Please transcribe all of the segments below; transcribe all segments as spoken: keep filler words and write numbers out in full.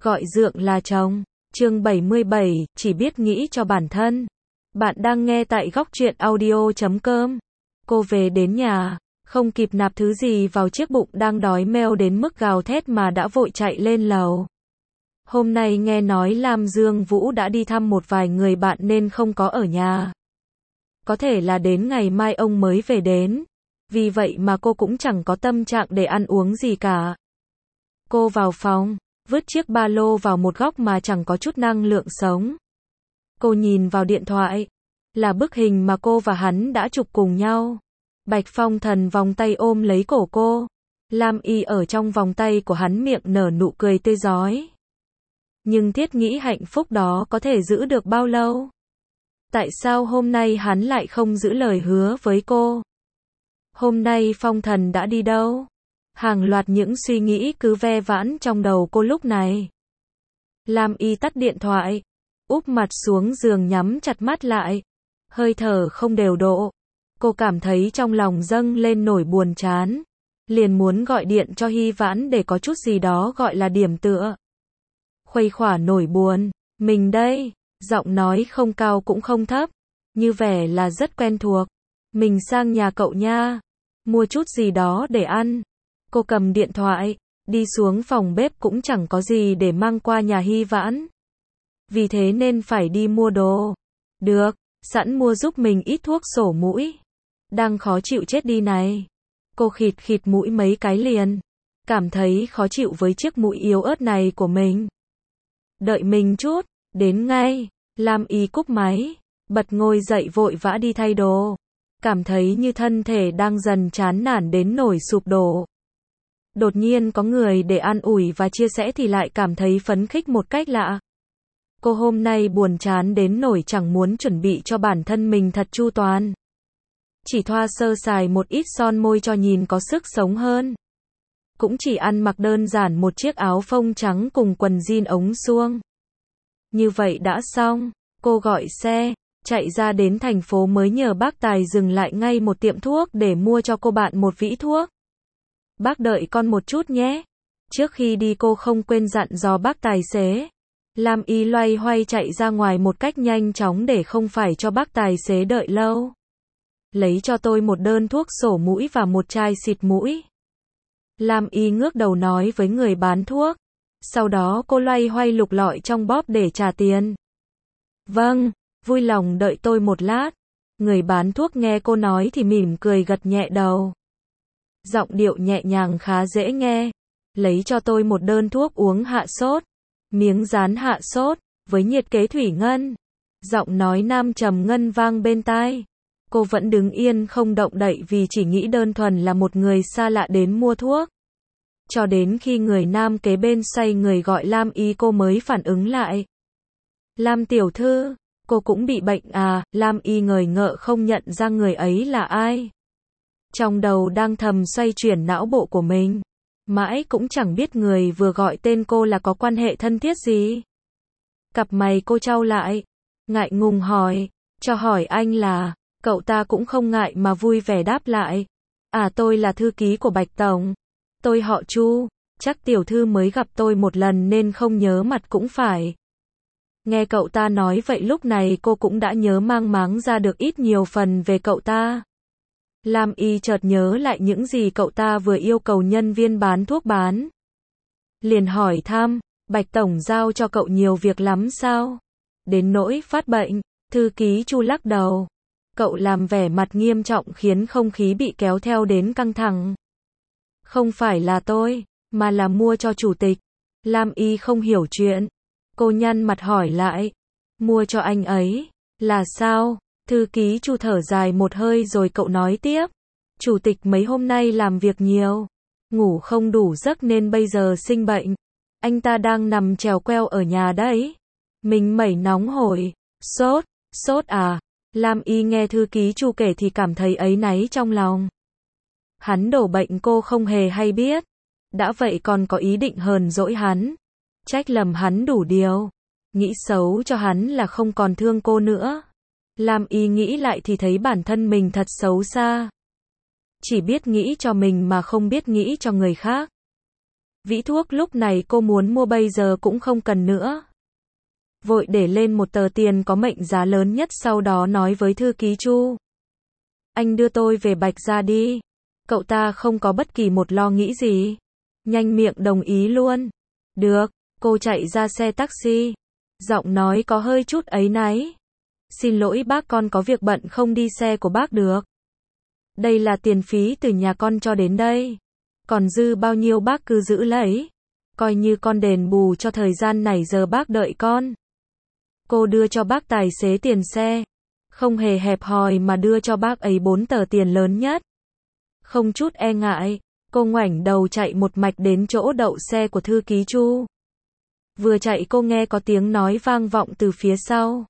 gọi dượng là chồng. Chương bảy mươi bảy, chỉ biết nghĩ cho bản thân. Bạn đang nghe tại góc truyện audio chấm com. Cô về đến nhà, không kịp nạp thứ gì vào chiếc bụng đang đói meo đến mức gào thét mà đã vội chạy lên lầu. Hôm nay nghe nói Lam Dương Vũ đã đi thăm một vài người bạn nên không có ở nhà. Có thể là đến ngày mai ông mới về đến. Vì vậy mà cô cũng chẳng có tâm trạng để ăn uống gì cả. Cô vào phòng, vứt chiếc ba lô vào một góc mà chẳng có chút năng lượng sống. Cô nhìn vào điện thoại, là bức hình mà cô và hắn đã chụp cùng nhau. Bạch Phong Thần vòng tay ôm lấy cổ cô. Lam Y ở trong vòng tay của hắn, miệng nở nụ cười tươi rói. Nhưng thiết nghĩ hạnh phúc đó có thể giữ được bao lâu? Tại sao hôm nay hắn lại không giữ lời hứa với cô? Hôm nay Phong Thần đã đi đâu? Hàng loạt những suy nghĩ cứ ve vãn trong đầu cô lúc này. Lam Y tắt điện thoại, úp mặt xuống giường nhắm chặt mắt lại. Hơi thở không đều độ. Cô cảm thấy trong lòng dâng lên nỗi buồn chán. Liền muốn gọi điện cho Hy Vãn để có chút gì đó gọi là điểm tựa. Khuây khỏa nỗi buồn. Mình đây. Giọng nói không cao cũng không thấp. Như vẻ là rất quen thuộc. Mình sang nhà cậu nha. Mua chút gì đó để ăn. Cô cầm điện thoại, đi xuống phòng bếp cũng chẳng có gì để mang qua nhà Hy Vãn. Vì thế nên phải đi mua đồ. Được, sẵn mua giúp mình ít thuốc sổ mũi. Đang khó chịu chết đi này. Cô khịt khịt mũi mấy cái liền. Cảm thấy khó chịu với chiếc mũi yếu ớt này của mình. Đợi mình chút, đến ngay. Lam Y cúp máy, bật ngồi dậy vội vã đi thay đồ. Cảm thấy như thân thể đang dần chán nản đến nỗi sụp đổ. Đột nhiên có người để an ủi và chia sẻ thì lại cảm thấy phấn khích một cách lạ. Cô hôm nay buồn chán đến nỗi chẳng muốn chuẩn bị cho bản thân mình thật chu toàn. Chỉ thoa sơ sài một ít son môi cho nhìn có sức sống hơn. Cũng chỉ ăn mặc đơn giản một chiếc áo phông trắng cùng quần jean ống suông. Như vậy đã xong, cô gọi xe, chạy ra đến thành phố mới nhờ bác Tài dừng lại ngay một tiệm thuốc để mua cho cô bạn một vĩ thuốc. Bác đợi con một chút nhé. Trước khi đi cô không quên dặn dò bác tài xế. Lam Y loay hoay chạy ra ngoài một cách nhanh chóng để không phải cho bác tài xế đợi lâu. Lấy cho tôi một đơn thuốc sổ mũi và một chai xịt mũi. Lam Y ngước đầu nói với người bán thuốc. Sau đó cô loay hoay lục lọi trong bóp để trả tiền. Vâng, vui lòng đợi tôi một lát. Người bán thuốc nghe cô nói thì mỉm cười gật nhẹ đầu. Giọng điệu nhẹ nhàng khá dễ nghe. Lấy cho tôi một đơn thuốc uống hạ sốt. Miếng dán hạ sốt, với nhiệt kế thủy ngân. Giọng nói nam trầm ngân vang bên tai. Cô vẫn đứng yên không động đậy vì chỉ nghĩ đơn thuần là một người xa lạ đến mua thuốc. Cho đến khi người nam kế bên xoay người gọi Lam Y cô mới phản ứng lại. Lam tiểu thư, cô cũng bị bệnh à? Lam Y ngời ngợ không nhận ra người ấy là ai. Trong đầu đang thầm xoay chuyển não bộ của mình. Mãi cũng chẳng biết người vừa gọi tên cô là có quan hệ thân thiết gì. Cặp mày cô chau lại. Ngại ngùng hỏi. Cho hỏi anh là. Cậu ta cũng không ngại mà vui vẻ đáp lại. À, tôi là thư ký của Bạch Tổng. Tôi họ Chu. Chắc tiểu thư mới gặp tôi một lần nên không nhớ mặt cũng phải. Nghe cậu ta nói vậy lúc này cô cũng đã nhớ mang máng ra được ít nhiều phần về cậu ta. Lam Y chợt nhớ lại những gì cậu ta vừa yêu cầu nhân viên bán thuốc bán. Liền hỏi thăm, Bạch Tổng giao cho cậu nhiều việc lắm sao? Đến nỗi phát bệnh, thư ký Chu lắc đầu. Cậu làm vẻ mặt nghiêm trọng khiến không khí bị kéo theo đến căng thẳng. Không phải là tôi, mà là mua cho chủ tịch. Lam Y không hiểu chuyện. Cô nhăn mặt hỏi lại. Mua cho anh ấy, là sao? Thư ký Chu thở dài một hơi rồi cậu nói tiếp. Chủ tịch mấy hôm nay làm việc nhiều. Ngủ không đủ giấc nên bây giờ sinh bệnh. Anh ta đang nằm trèo queo ở nhà đấy. Mình mẩy nóng hổi. Sốt, sốt à? Lam Y nghe thư ký Chu kể thì cảm thấy áy náy trong lòng. Hắn đổ bệnh cô không hề hay biết. Đã vậy còn có ý định hờn dỗi hắn. Trách lầm hắn đủ điều. Nghĩ xấu cho hắn là không còn thương cô nữa. Lam Y nghĩ lại thì thấy bản thân mình thật xấu xa. Chỉ biết nghĩ cho mình mà không biết nghĩ cho người khác. Vĩ thuốc lúc này cô muốn mua bây giờ cũng không cần nữa. Vội để lên một tờ tiền có mệnh giá lớn nhất, sau đó nói với thư ký Chu. Anh đưa tôi về Bạch Gia đi. Cậu ta không có bất kỳ một lo nghĩ gì. Nhanh miệng đồng ý luôn. Được, cô chạy ra xe taxi. Giọng nói có hơi chút áy náy. Xin lỗi bác, con có việc bận không đi xe của bác được. Đây là tiền phí từ nhà con cho đến đây. Còn dư bao nhiêu bác cứ giữ lấy. Coi như con đền bù cho thời gian này giờ bác đợi con. Cô đưa cho bác tài xế tiền xe. Không hề hẹp hòi mà đưa cho bác ấy bốn tờ tiền lớn nhất. Không chút e ngại, cô ngoảnh đầu chạy một mạch đến chỗ đậu xe của thư ký Chu. Vừa chạy cô nghe có tiếng nói vang vọng từ phía sau.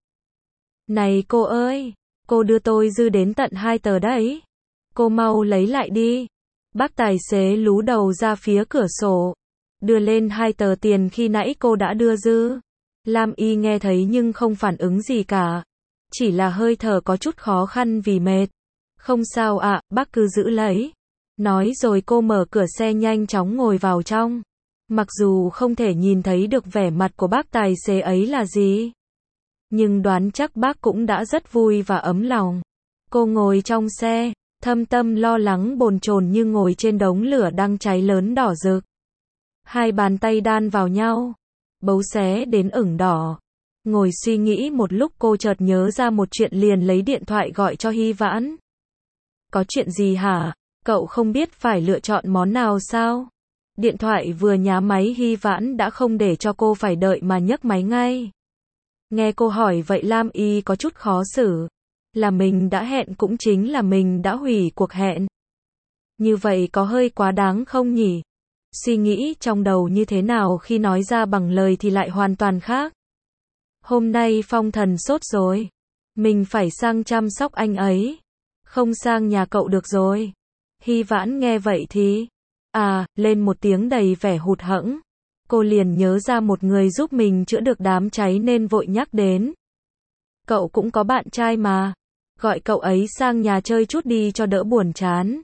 Này cô ơi, cô đưa tôi dư đến tận hai tờ đấy. Cô mau lấy lại đi. Bác tài xế lú đầu ra phía cửa sổ. Đưa lên hai tờ tiền khi nãy cô đã đưa dư. Lam Y nghe thấy nhưng không phản ứng gì cả. Chỉ là hơi thở có chút khó khăn vì mệt. Không sao ạ, bác cứ giữ lấy. Nói rồi cô mở cửa xe nhanh chóng ngồi vào trong. Mặc dù không thể nhìn thấy được vẻ mặt của bác tài xế ấy là gì. Nhưng đoán chắc bác cũng đã rất vui và ấm lòng. Cô ngồi trong xe, thâm tâm lo lắng bồn chồn như ngồi trên đống lửa đang cháy lớn đỏ rực. Hai bàn tay đan vào nhau, bấu xé đến ửng đỏ. Ngồi suy nghĩ một lúc cô chợt nhớ ra một chuyện, liền lấy điện thoại gọi cho Hy Vãn. Có chuyện gì hả? Cậu không biết phải lựa chọn món nào sao? Điện thoại vừa nhá máy Hy Vãn đã không để cho cô phải đợi mà nhấc máy ngay. Nghe cô hỏi vậy Lam Y có chút khó xử. Là mình đã hẹn cũng chính là mình đã hủy cuộc hẹn. Như vậy có hơi quá đáng không nhỉ? Suy nghĩ trong đầu như thế nào khi nói ra bằng lời thì lại hoàn toàn khác. Hôm nay Phong Thần sốt rồi. Mình phải sang chăm sóc anh ấy. Không sang nhà cậu được rồi. Hy Vãn nghe vậy thì... À, lên một tiếng đầy vẻ hụt hẫng. Cô liền nhớ ra một người giúp mình chữa được đám cháy nên vội nhắc đến. Cậu cũng có bạn trai mà. Gọi cậu ấy sang nhà chơi chút đi cho đỡ buồn chán.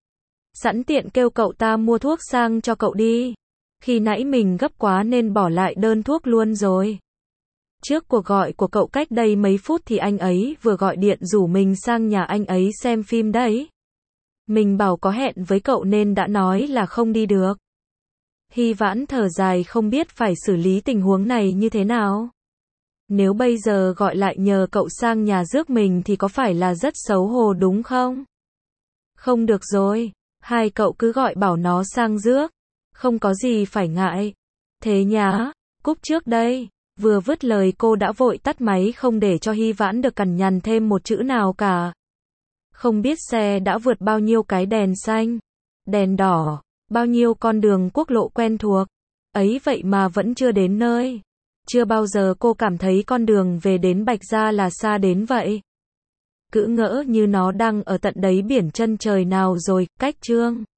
Sẵn tiện kêu cậu ta mua thuốc sang cho cậu đi. Khi nãy mình gấp quá nên bỏ lại đơn thuốc luôn rồi. Trước cuộc gọi của cậu cách đây mấy phút thì anh ấy vừa gọi điện rủ mình sang nhà anh ấy xem phim đấy. Mình bảo có hẹn với cậu nên đã nói là không đi được. Hy Vãn thở dài không biết phải xử lý tình huống này như thế nào. Nếu bây giờ gọi lại nhờ cậu sang nhà rước mình thì có phải là rất xấu hổ đúng không? Không được rồi, hai cậu cứ gọi bảo nó sang rước. Không có gì phải ngại. Thế nhá, cúp trước đây. Vừa vứt lời cô đã vội tắt máy không để cho Hy Vãn được cằn nhằn thêm một chữ nào cả. Không biết xe đã vượt bao nhiêu cái đèn xanh, đèn đỏ, bao nhiêu con đường quốc lộ quen thuộc. Ấy vậy mà vẫn chưa đến nơi. Chưa bao giờ cô cảm thấy con đường về đến Bạch Gia là xa đến vậy. Cứ ngỡ như nó đang ở tận đáy biển chân trời nào rồi, cách Trương